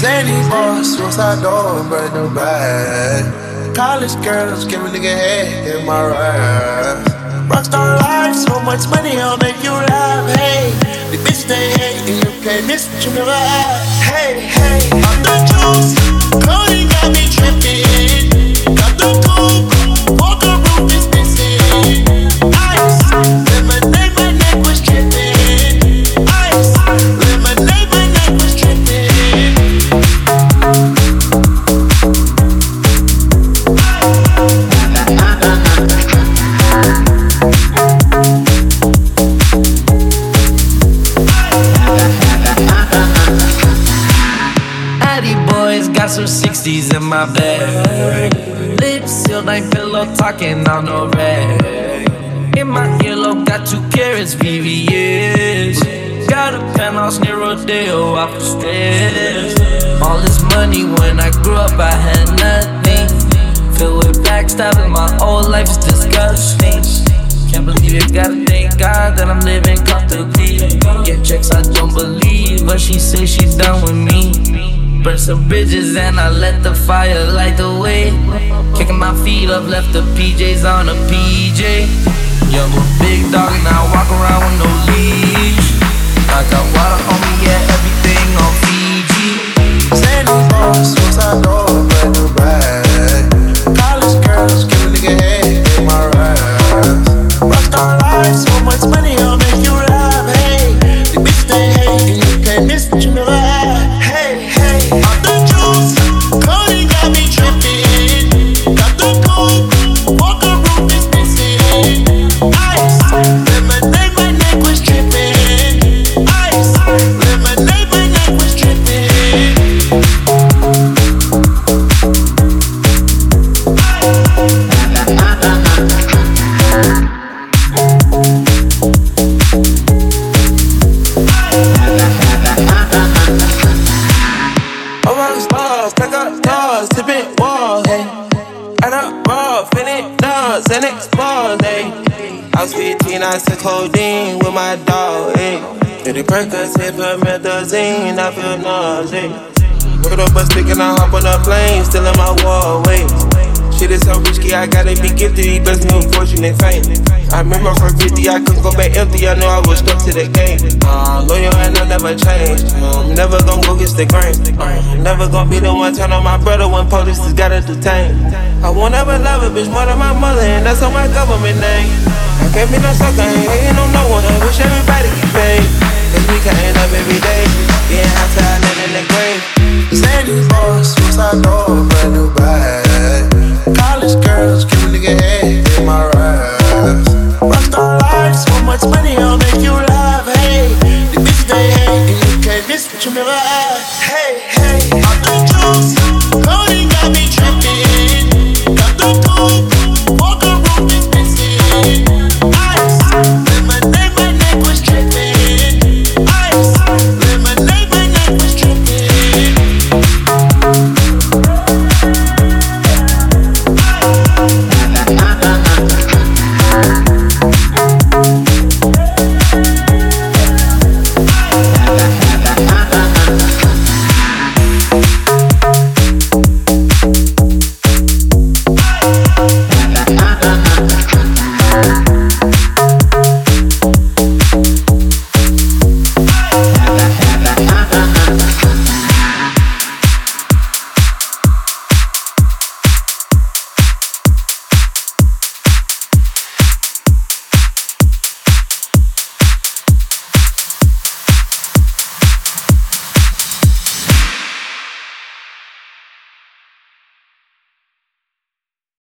Zany boss, suicide door, brand new bag. College girls, give a nigga head in my ride. Rockstar life, so much money, I'll make you laugh. Hey, the bitch they hate, and you can't miss what you never had. Hey, hey, I'm the juice, Cody got me tripping. Got the coupe, Walker roof is missing. Ice, lemonade, my neck was tripping. Ice, lemonade, my neck was tripping. Got some 60s in my bag. Lips sealed, ain't pillow talking on no rag. In my earlobe, got 2 carats, VVS. Got a penthouse near Rodeo, off the stress. All this money, when I grew up, I had nothing. Filled with backstabbing, my whole life is disgusting. Can't believe it, gotta thank God that I'm living comfortably. Get checks, I don't believe, but she say she done with me. Burn some bridges and I let the fire light the way. Kicking my feet up, left the PJs on a PJ. Yeah, I'm a big dog and I walk around with no leash. I got water on me, yeah, everything on Fiji. Zany boss, suicide door, brand new bag. College girls, give a nigga head in my ride. Rockstar life, so much money, I'll make you laugh. Hey, the bitch they hate, and you can't miss what you never had. Hey, hey, I'm the juice, Cody got me tripping. Got the coupe, Walker roof is missing. Ice, lemonade, my neck was tripping. Ice, lemonade, my neck was tripping. And explode, ayy. I was 15, I took codeine with my dog, ayy. Did the Percocet, put methazine, I feel nauseous. Put up a stick and I hop on a plane, still in my wall, wait. Shit is so risky, I gotta be gifted, he blessed me with fortune and fame. I remember for 50, I couldn't go back empty, I knew I was stuck to the game. Loyal and I never changed, never gon' go against the grain. Never gon' be the one turn on my brother when police just gotta detain. I won't ever love a bitch more than my mother, and that's on my government name. I can't be no sucker, ain't hating on no one, I wish everybody get paid. Cause we countin' up every day, getting high to I let a nigga